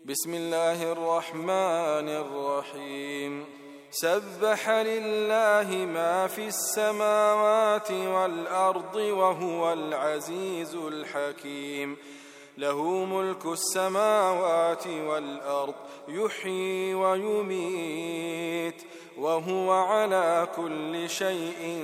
بسم الله الرحمن الرحيم سبح لله ما في السماوات والأرض وهو العزيز الحكيم له ملك السماوات والأرض يحيي ويميت وهو على كل شيء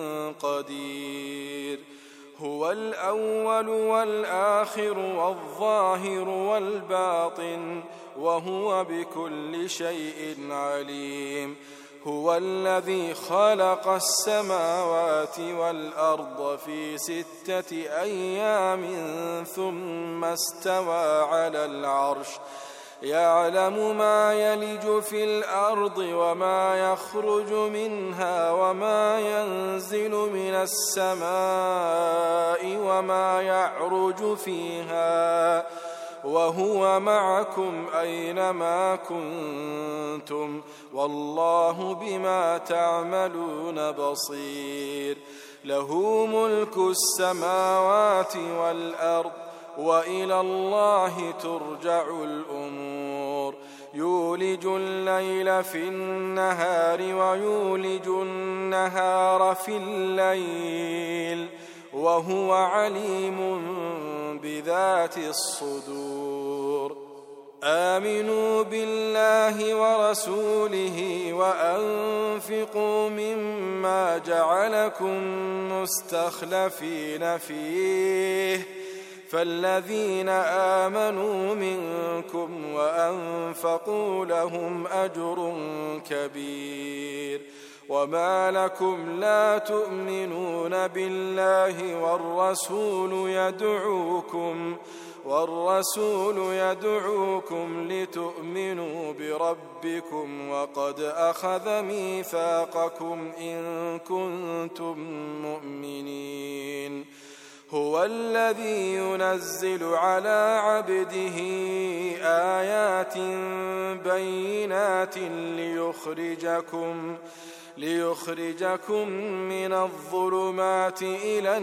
قدير هو الأول والآخر والظاهر والباطن وهو بكل شيء عليم هو الذي خلق السماوات والأرض في 6 أيام ثم استوى على العرش يعلم ما يلج في الأرض وما يخرج منها وما ينزل من السماء وما يعرج فيها وهو معكم أينما كنتم والله بما تعملون بصير له ملك السماوات والأرض وإلى الله ترجع الأمور يولج الليل في النهار ويولج النهار في الليل وهو عليم بذات الصدور آمنوا بالله ورسوله وأنفقوا مما جعلكم مستخلفين فيه فالذين آمنوا منكم وأنفقوا لهم أجر كبير وما لكم لا تؤمنون بالله والرسول يدعوكم لتؤمنوا بربكم وقد أخذ ميثاقكم إن كنتم مؤمنين هو الذي ينزل على عبده آيات بينات ليخرجكم من الظلمات إلى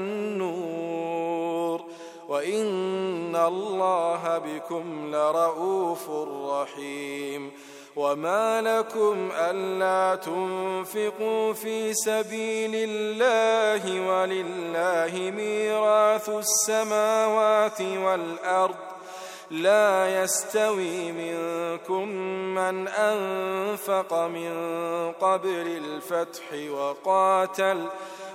النور وإن الله بكم لرؤوف رحيم وما لكم ألا تنفقوا في سبيل الله ولله ميراث السماوات والأرض لا يستوي منكم من أنفق من قبل الفتح وقاتل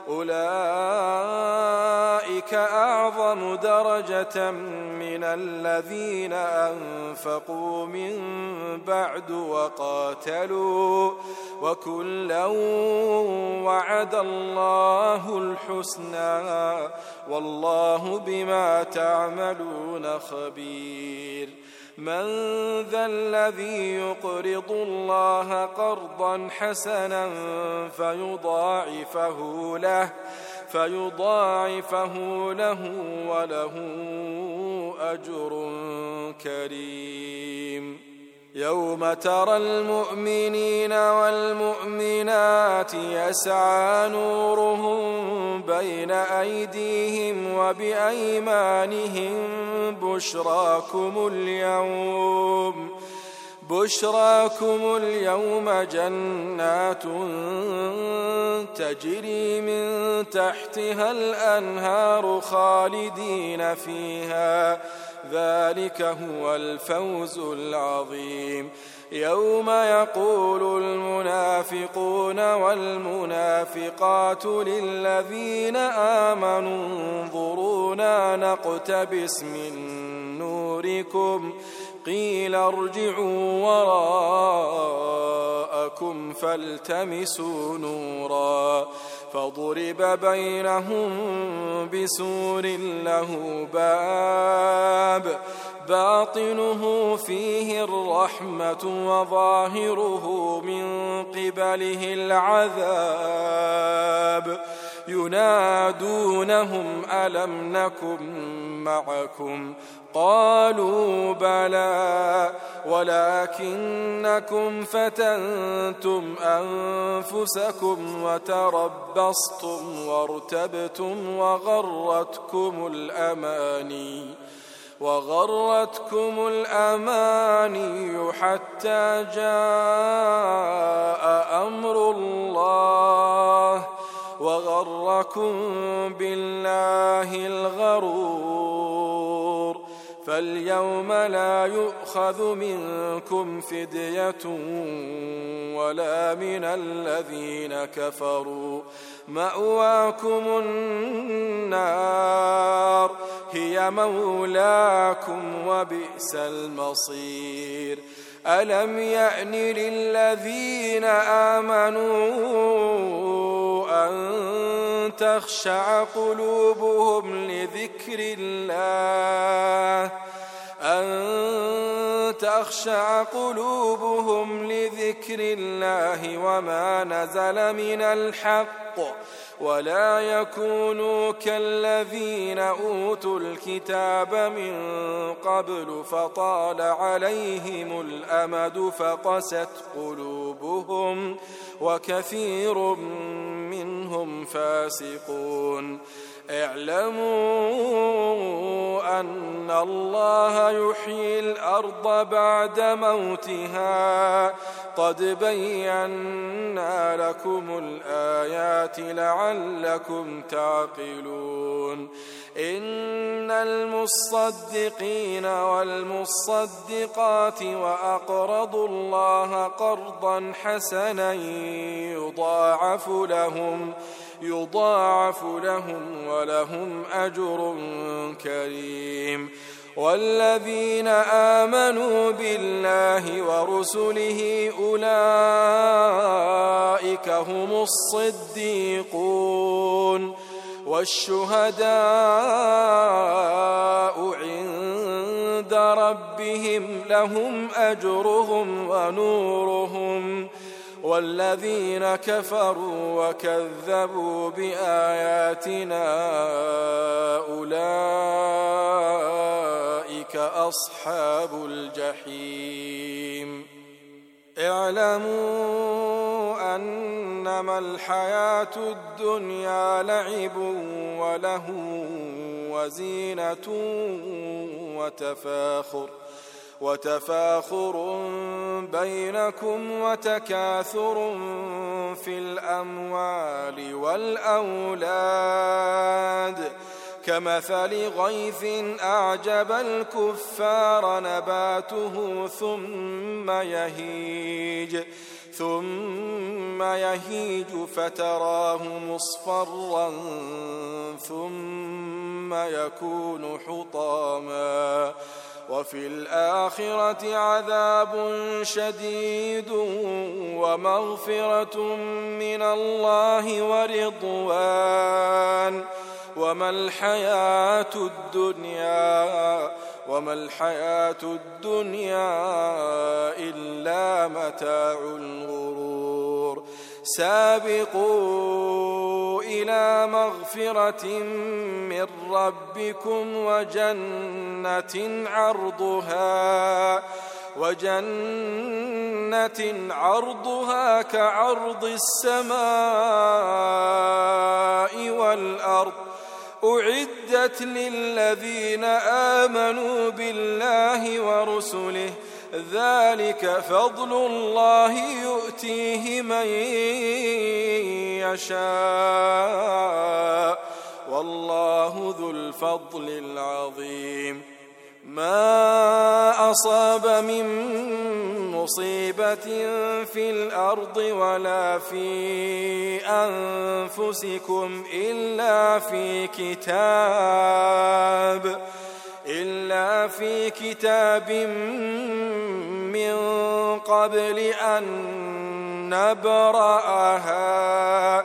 أولئك أعظم درجة من الذين أنفقوا من بعد وقاتلوا وكلا وعد الله الحسنى والله بما تعملون خبير من ذا الذي يقرض الله قرضا حسنا فيضاعفه له وله أجر كريم يوم ترى المؤمنين والمؤمنات يسعى نورهم بين أيديهم وبأيمانهم بشراكم اليوم جنات تجري من تحتها الأنهار خالدين فيها ذلك هو الفوز العظيم يوم يقول المنافقون والمنافقات للذين آمنوا انظرونا نقتبس من نوركم قيل ارجعوا وراءكم فالتمسوا نورا فضرب بينهم بسور له باب باطنه فيه الرحمة وظاهره من قبله العذاب ينادونهم ألم نكن معكم قالوا بلى ولكنكم فتنتم أنفسكم وتربصتم وارتبتم وغرتكم الأماني وغرتكم الأماني حتى جاء أمر الله وغركم بالله الغرور فاليوم لا يؤخذ منكم فدية ولا من الذين كفروا مأواكم النار هي مولاكم وبئس المصير ألم يأن للذين آمنوا أن تخشع قلوبهم لذكر الله وما نزل من الحق ولا يكونوا كالذين أوتوا الكتاب من قبل فطال عليهم الأمد فقست قلوبهم وكثير منهم فاسقون اعلموا أن الله يحيي الأرض بعد موتها قد بينا لكم الآيات لعلكم تعقلون إن المصدقين والمصدقات وأقرضوا الله قرضا حسنا يضاعف لهم ولهم أجر كريم والذين آمنوا بالله ورسله أولئك هم الصديقون والشهداء عند ربهم لهم أجرهم ونورهم والذين كفروا وكذبوا بآياتنا أولئك أصحاب الجحيم اعلموا أنما الحياة الدنيا لعب وله وزينة وتفاخر بينكم وتكاثر في الأموال والأولاد كمثل غيث أعجب الكفار نباته ثم يهيج فتراه مصفرا ثم يكون حطاما وفي الآخرة عذاب شديد ومغفرة من الله ورضوان وما الحياة الدنيا إلا متاع الغرور سابقوا إلى مغفرة من ربكم وجنة عرضها كعرض السماء والأرض أعدت للذين آمنوا بالله ورسله ذلك فضل الله يؤتيه من يشاء والله ذو الفضل العظيم ما أصاب من مصيبة في الأرض ولا في أنفسكم إلا في كتاب من قبل أن نبرأها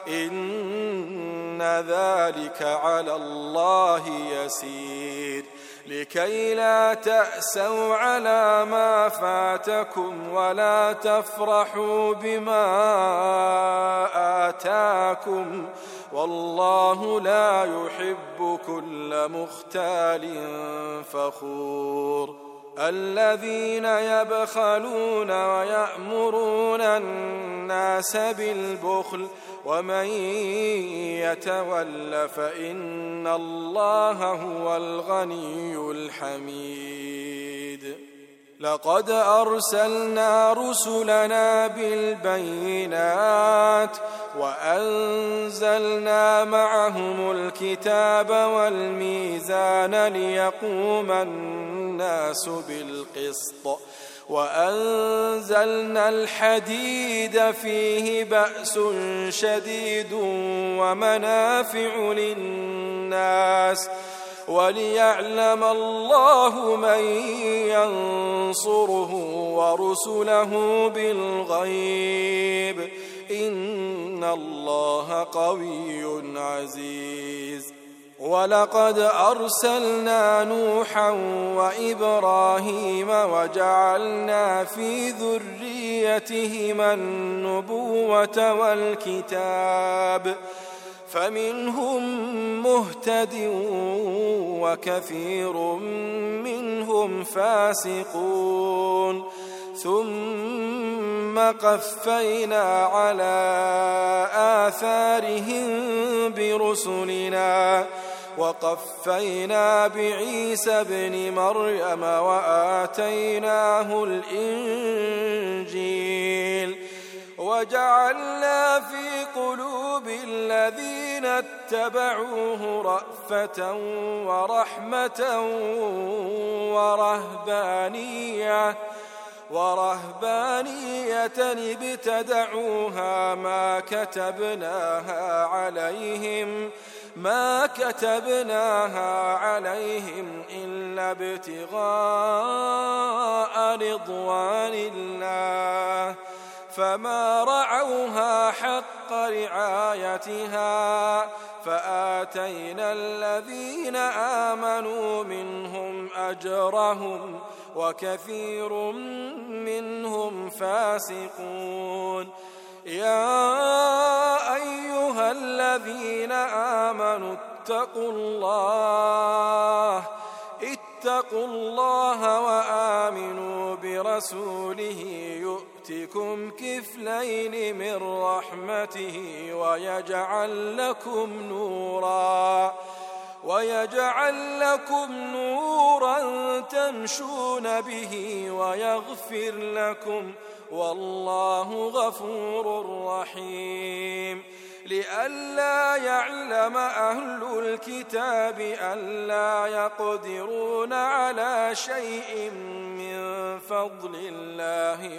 إن ذلك على الله يسير لكي لا تأسوا على ما فاتكم ولا تفرحوا بما آتاكم والله لا يحب كل مختال فخور الذين يبخلون ويأمرون الناس بالبخل ومن يتول فإن الله هو الغني الحميد. لقد أرسلنا رسلنا بالبينات وأنزلنا معهم الكتاب والميزان ليقوم الناس بالقسط وأنزلنا الحديد فيه بأس شديد ومنافع للناس وليعلم الله من ينصره ورسله بالغيب إن الله قوي عزيز. ولقد أرسلنا نوحا وإبراهيم وجعلنا في ذريتهما النبوة والكتاب فمنهم مهتد وكثير منهم فاسقون ثم قفينا على آثارهم برسلنا وقفينا بعيسى ابن مريم وآتيناه الإنجيل وجعلنا في قلوب الذين اتبعوه رأفة ورحمة ورهبانية ابتدعوها ما كتبناها عليهم إلا ابتغاء رضوان الله فما رعوها حق رعايتها فآتينا الذين آمنوا منهم أجرهم وكثير منهم فاسقون. يا أيها الذين آمنوا اتقوا الله وآمنوا برسوله يؤتكم كفلين من رحمته ويجعل لكم نورا تمشون به ويغفر لكم والله غفور رحيم. لئلا يعلم أهل الكتاب ألا يقدرون على شيء من فضل الله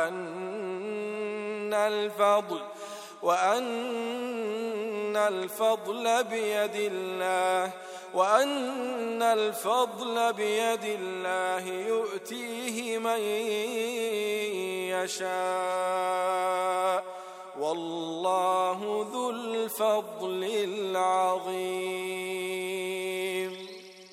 وأن الفضل بيد الله يؤتيه من يشاء والله ذو الفضل العظيم.